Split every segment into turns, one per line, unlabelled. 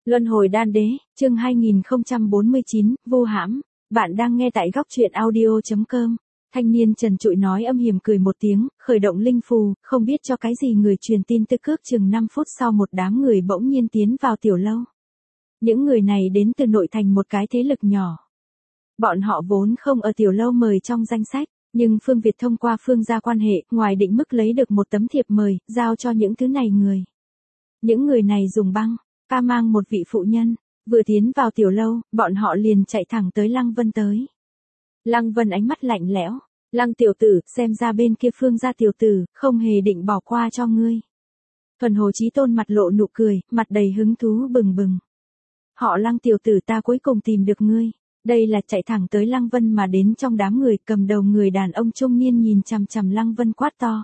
Luân hồi đan đế, chương 2049, vô hãm. Bạn đang nghe tại góc truyện audio.com. Thanh niên trần trụi nói âm hiểm cười một tiếng, khởi động linh phù, không biết cho cái gì người truyền tin tức cước chừng 5 phút sau một đám người bỗng nhiên tiến vào tiểu lâu. Những người này đến từ nội thành một cái thế lực nhỏ. Bọn họ vốn không ở tiểu lâu mời trong danh sách, nhưng Phương Việt thông qua Phương gia quan hệ, ngoài định mức lấy được một tấm thiệp mời, giao cho những thứ này người. Những người này dùng băng ca mang một vị phụ nhân, vừa tiến vào tiểu lâu, bọn họ liền chạy thẳng tới Lăng Vân tới. Lăng Vân ánh mắt lạnh lẽo, Lăng tiểu tử, xem ra bên kia Phương gia tiểu tử, không hề định bỏ qua cho ngươi. Thuần Hồ Chí Tôn mặt lộ nụ cười, mặt đầy hứng thú bừng bừng. Họ Lăng tiểu tử, ta cuối cùng tìm được ngươi. Đây là chạy thẳng tới Lăng Vân mà đến trong đám người, cầm đầu người đàn ông trung niên nhìn chằm chằm Lăng Vân quát to.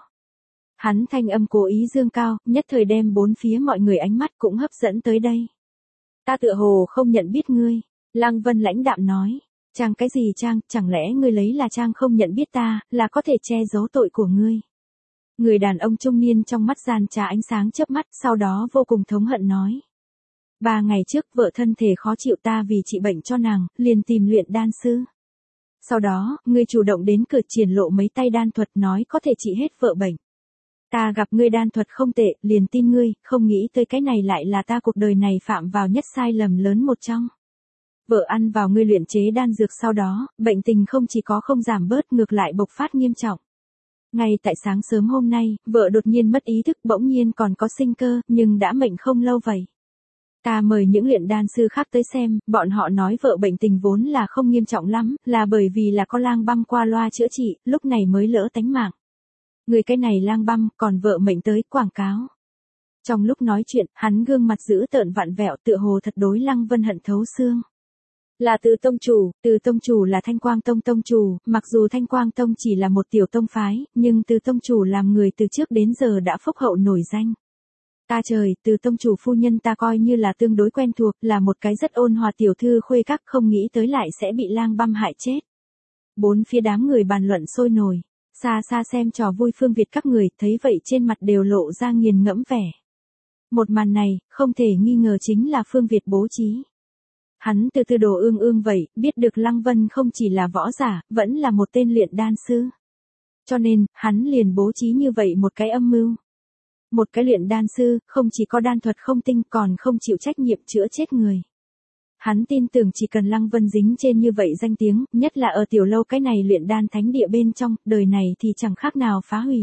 Hắn thanh âm cố ý dương cao, nhất thời đem bốn phía mọi người ánh mắt cũng hấp dẫn tới đây. Ta tựa hồ không nhận biết ngươi. Lăng Vân lãnh đạm nói. Trang cái gì Trang, chẳng lẽ ngươi lấy là Trang không nhận biết ta, là có thể che giấu tội của ngươi. Người đàn ông trung niên trong mắt gian trá ánh sáng chớp mắt, sau đó vô cùng thống hận nói. 3 ngày trước vợ thân thể khó chịu, ta vì trị bệnh cho nàng, liền tìm luyện đan sư. Sau đó, ngươi chủ động đến cửa triển lộ mấy tay đan thuật nói có thể trị hết vợ bệnh. Ta gặp ngươi đan thuật không tệ, liền tin ngươi, không nghĩ tới cái này lại là ta cuộc đời này phạm vào nhất sai lầm lớn một trong. Vợ ăn vào ngươi luyện chế đan dược sau đó, bệnh tình không chỉ có không giảm bớt ngược lại bộc phát nghiêm trọng. Ngay tại sáng sớm hôm nay, vợ đột nhiên mất ý thức, bỗng nhiên còn có sinh cơ, nhưng đã mệnh không lâu vậy. Ta mời những luyện đan sư khác tới xem, bọn họ nói vợ bệnh tình vốn là không nghiêm trọng lắm, là bởi vì là có lang băm qua loa chữa trị, lúc này mới lỡ tánh mạng. Người cái này lang băm, còn vợ mệnh tới quảng cáo. Trong lúc nói chuyện, hắn gương mặt dữ tợn vặn vẹo, tựa hồ thật đối Lăng Vân hận thấu xương. Là Từ tông chủ là Thanh Quang Tông tông chủ, mặc dù Thanh Quang Tông chỉ là một tiểu tông phái, nhưng Từ tông chủ làm người từ trước đến giờ đã phúc hậu nổi danh. Ta trời, Từ tông chủ phu nhân ta coi như là tương đối quen thuộc, là một cái rất ôn hòa tiểu thư khuê các, không nghĩ tới lại sẽ bị lang băm hại chết. Bốn phía đám người bàn luận sôi nổi. Xa xa xem trò vui Phương Việt các người, thấy vậy trên mặt đều lộ ra nghiền ngẫm vẻ. Một màn này, không thể nghi ngờ chính là Phương Việt bố trí. Hắn từ từ đồ ương vậy, biết được Lăng Vân không chỉ là võ giả, vẫn là một tên luyện đan sư. Cho nên, hắn liền bố trí như vậy một cái âm mưu. Một cái luyện đan sư, không chỉ có đan thuật không tinh còn không chịu trách nhiệm chữa chết người. Hắn tin tưởng chỉ cần Lăng Vân dính trên như vậy danh tiếng, nhất là ở tiểu lâu cái này luyện đan thánh địa bên trong, đời này thì chẳng khác nào phá hủy.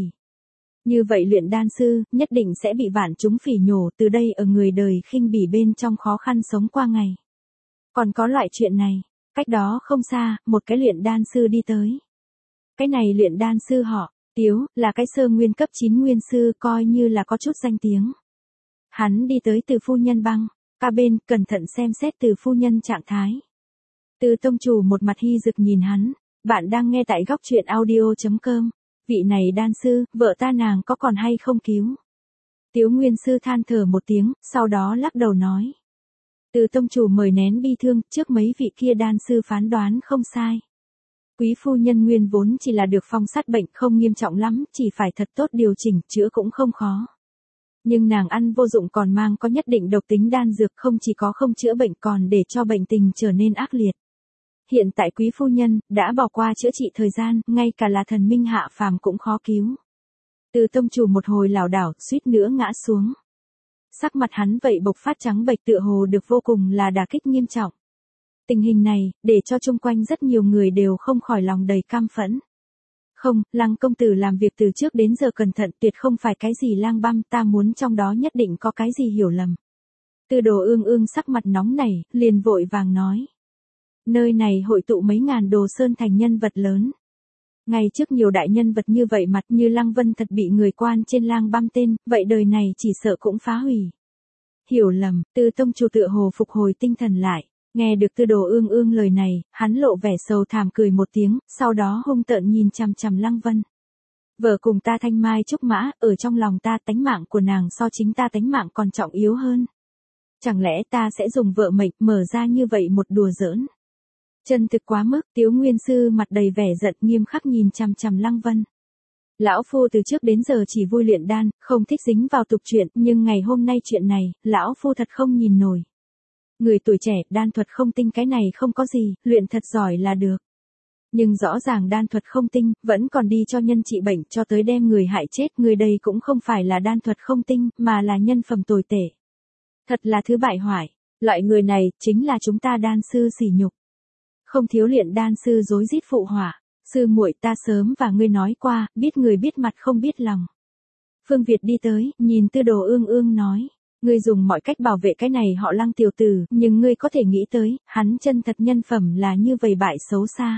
Như vậy luyện đan sư, nhất định sẽ bị vạn chúng phỉ nhổ, từ đây ở người đời khinh bỉ bên trong khó khăn sống qua ngày. Còn có loại chuyện này, cách đó không xa, một cái luyện đan sư đi tới. Cái này luyện đan sư họ, Tiếu, là cái sơ nguyên cấp 9 nguyên sư, coi như là có chút danh tiếng. Hắn đi tới Từ phu nhân băng. Ca bên, cẩn thận xem xét Từ phu nhân trạng thái. Từ tông chủ một mặt hy rực nhìn hắn. Bạn đang nghe tại góc truyện audio.com. Vị này đan sư, vợ ta nàng có còn hay không cứu? Tiếu nguyên sư than thở một tiếng, sau đó lắc đầu nói. Từ tông chủ mời nén bi thương, trước mấy vị kia đan sư phán đoán không sai. Quý phu nhân nguyên vốn chỉ là được phong sát bệnh không nghiêm trọng lắm, chỉ phải thật tốt điều chỉnh, chữa cũng không khó. Nhưng nàng ăn vô dụng còn mang có nhất định độc tính đan dược, không chỉ có không chữa bệnh còn để cho bệnh tình trở nên ác liệt. Hiện tại quý phu nhân, đã bỏ qua chữa trị thời gian, ngay cả là thần minh hạ phàm cũng khó cứu. Từ tông chủ một hồi lảo đảo, suýt nữa ngã xuống. Sắc mặt hắn vậy bộc phát trắng bệch, tựa hồ được vô cùng là đả kích nghiêm trọng. Tình hình này, để cho chung quanh rất nhiều người đều không khỏi lòng đầy cam phẫn. Không, Lăng công tử làm việc từ trước đến giờ cẩn thận, tuyệt không phải cái gì lang băm, ta muốn trong đó nhất định có cái gì hiểu lầm. Từ đồ ương sắc mặt nóng nảy, liền vội vàng nói. Nơi này hội tụ mấy ngàn Đồ Sơn thành nhân vật lớn. Ngày trước nhiều đại nhân vật như vậy mặt như Lăng Vân thật bị người quan trên lang băm tên, vậy đời này chỉ sợ cũng phá hủy. Hiểu lầm, Từ tông chủ tựa hồ phục hồi tinh thần lại. Nghe được Từ đồ ương lời này, hắn lộ vẻ sầu thảm cười một tiếng, sau đó hung tợn nhìn chằm chằm Lăng Vân. Vợ cùng ta thanh mai trúc mã, ở trong lòng ta tánh mạng của nàng so chính ta tánh mạng còn trọng yếu hơn. Chẳng lẽ ta sẽ dùng vợ mệnh mở ra như vậy một đùa giỡn? Chân thực quá mức, Tiếu nguyên sư mặt đầy vẻ giận nghiêm khắc nhìn chằm chằm Lăng Vân. Lão phu từ trước đến giờ chỉ vui luyện đan, không thích dính vào tục chuyện, nhưng ngày hôm nay chuyện này, lão phu thật không nhìn nổi. Người tuổi trẻ, đan thuật không tinh cái này không có gì, luyện thật giỏi là được. Nhưng rõ ràng đan thuật không tinh, vẫn còn đi cho nhân trị bệnh cho tới đem người hại chết, người đây cũng không phải là đan thuật không tinh, mà là nhân phẩm tồi tệ. Thật là thứ bại hoại, loại người này, chính là chúng ta đan sư sỉ nhục. Không thiếu luyện đan sư rối rít phụ họa, sư muội ta sớm và ngươi nói qua, biết người biết mặt không biết lòng. Phương Việt đi tới, nhìn Tư Đồ Ương Ương nói, ngươi dùng mọi cách bảo vệ cái này họ Lăng tiểu tử, nhưng ngươi có thể nghĩ tới, hắn chân thật nhân phẩm là như vậy bại xấu xa.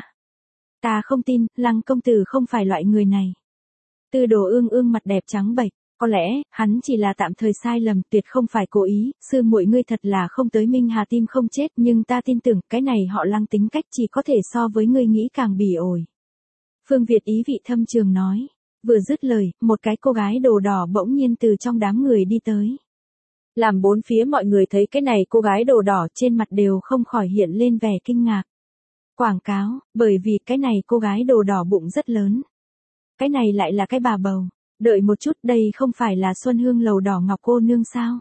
Ta không tin, Lăng công tử không phải loại người này. Tư Đồ Ương Ương mặt đẹp trắng bệch, có lẽ, hắn chỉ là tạm thời sai lầm, tuyệt không phải cố ý, sư muội ngươi thật là không tới Minh Hà tim không chết, nhưng ta tin tưởng, cái này họ Lăng tính cách chỉ có thể so với ngươi nghĩ càng bỉ ổi. Phương Việt ý vị thâm trường nói, vừa dứt lời, một cái cô gái đồ đỏ bỗng nhiên từ trong đám người đi tới. Làm bốn phía mọi người thấy cái này cô gái đồ đỏ trên mặt đều không khỏi hiện lên vẻ kinh ngạc. Quảng cáo, bởi vì cái này cô gái đồ đỏ bụng rất lớn. Cái này lại là cái bà bầu. Đợi một chút, đây không phải là Xuân Hương lầu Đỏ Ngọc cô nương sao?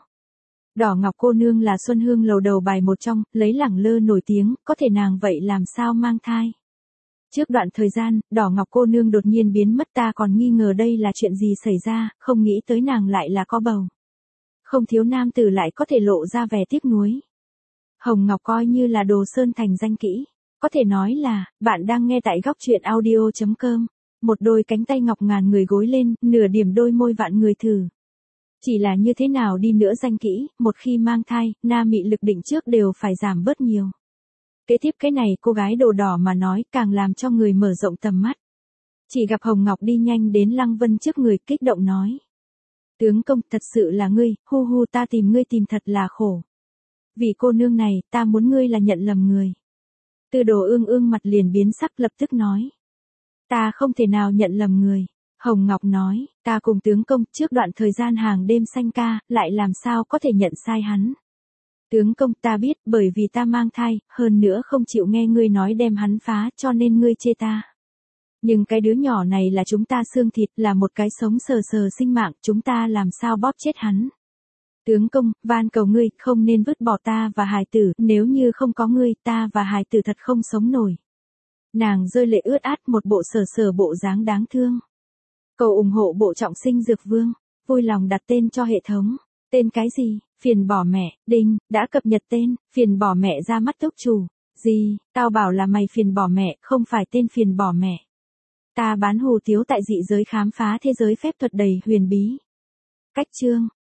Đỏ Ngọc cô nương là Xuân Hương lầu đầu bài một trong, lấy lẳng lơ nổi tiếng, có thể nàng vậy làm sao mang thai? Trước đoạn thời gian, Đỏ Ngọc cô nương đột nhiên biến mất, ta còn nghi ngờ đây là chuyện gì xảy ra, không nghĩ tới nàng lại là có bầu. Không thiếu nam tử lại có thể lộ ra vẻ tiếc nuối. Hồng Ngọc coi như là Đồ Sơn thành danh kỹ. Có thể nói là, bạn đang nghe tại góc truyện audio.com. Một đôi cánh tay ngọc ngàn người gối lên, nửa điểm đôi môi vạn người thử. Chỉ là như thế nào đi nữa danh kỹ, một khi mang thai, nam mị lực định trước đều phải giảm bớt nhiều. Kế tiếp cái này cô gái đồ đỏ mà nói càng làm cho người mở rộng tầm mắt. Chỉ gặp Hồng Ngọc đi nhanh đến Lăng Vân trước người kích động nói. Tướng công, thật sự là ngươi, hu hu ta tìm ngươi tìm thật là khổ. Vì cô nương này, ta muốn ngươi là nhận lầm người. Tư Đồ Ương Ương mặt liền biến sắc lập tức nói. Ta không thể nào nhận lầm người. Hồng Ngọc nói, ta cùng tướng công trước đoạn thời gian hàng đêm sanh ca, lại làm sao có thể nhận sai hắn. Tướng công ta biết bởi vì ta mang thai, hơn nữa không chịu nghe ngươi nói đem hắn phá cho nên ngươi chê ta. Nhưng cái đứa nhỏ này là chúng ta xương thịt, là một cái sống sờ sờ sinh mạng, chúng ta làm sao bóp chết hắn. Tướng công, van cầu ngươi, không nên vứt bỏ ta và hài tử, nếu như không có ngươi, ta và hài tử thật không sống nổi. Nàng rơi lệ ướt át một bộ sờ bộ dáng đáng thương. Cầu ủng hộ bộ Trọng Sinh Dược Vương, vui lòng đặt tên cho hệ thống. Tên cái gì? Phiền bỏ mẹ, đinh, đã cập nhật tên, phiền bỏ mẹ ra mắt túc chủ. Gì, tao bảo là mày phiền bỏ mẹ, không phải tên phiền bỏ mẹ. Ta bán hủ tiếu tại dị giới khám phá thế giới phép thuật đầy huyền bí. Cách chương.